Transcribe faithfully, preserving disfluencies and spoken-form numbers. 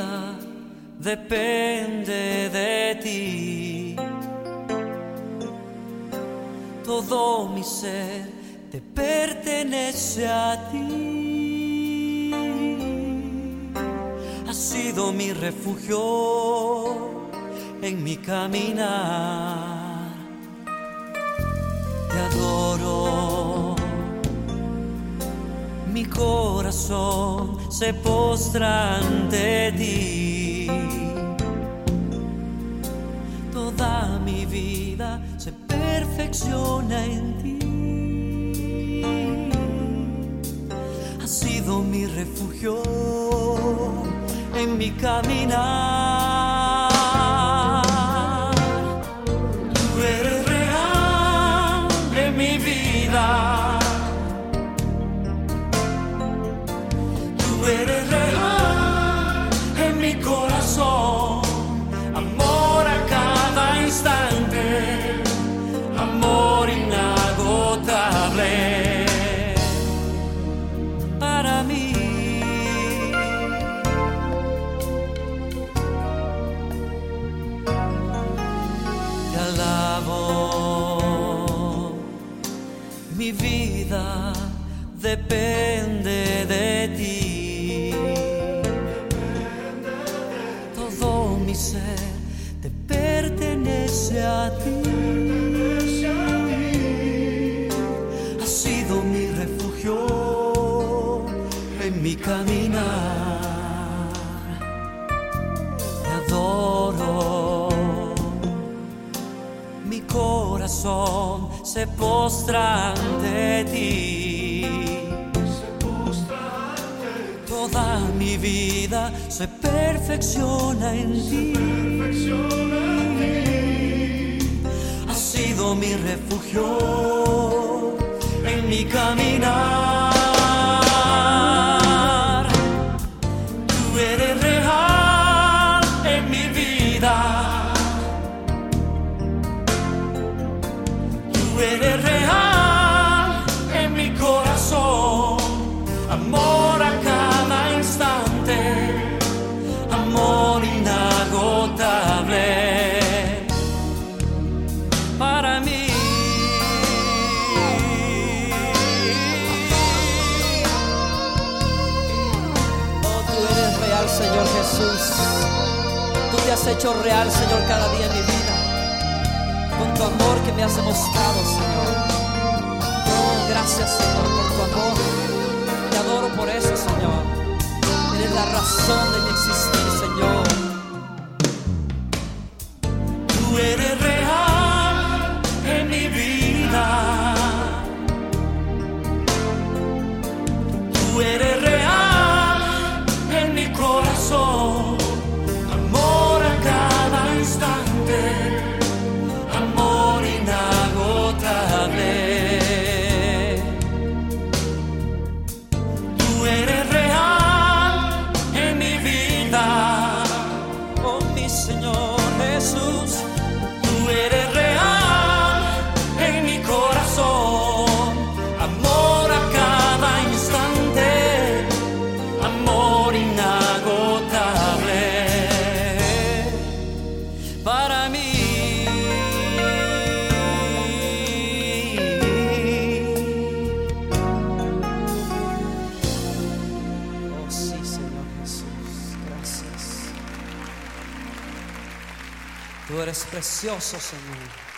vida depende de ti. Todo mi ser te pertenece a ti. Has sido mi refugio en mi caminar. Te adoro. Mi corazón se postra ante ti. Toda mi vida se perfecciona en ti. Has sido mi refugio en mi caminar. Tú eres real en mi vida. Tú eres real en mi corazón. Amor a cada instante. Amor inagotable para mí. Te alabo. Mi vida depende de ti. Todo mi ser te pertenece a ti. Has sido mi refugio en mi caminar. Te adoro. Mi corazón se postra ante ti. Toda mi vida se perfecciona en ti. Has sido mi refugio en mi caminar. Tú eres real en mi vida. Tú eres real en mi corazón. Amor a cada instante. Amor inagotable para mí. Oh, tú eres real, Señor Jesús. Tú te has hecho real, Señor, cada día en mi vida, con tu amor que me has demostrado, Señor. Oh, gracias, Señor, por tu amor. Te adoro por eso, Señor. Eres la razón de mi existir, Señor. Tú eres real en mi vida. Tú eres real en mi corazón. Amor a cada instante. Amor inagotable. Tú eres real en mi vida. Oh, mi Señor Jesús. Tú eres real en mi corazón. Amor a cada instante. Amor inagotable para mí. Oh, sí, Señor Jesús. Gracias. Tú eres precioso, Señor.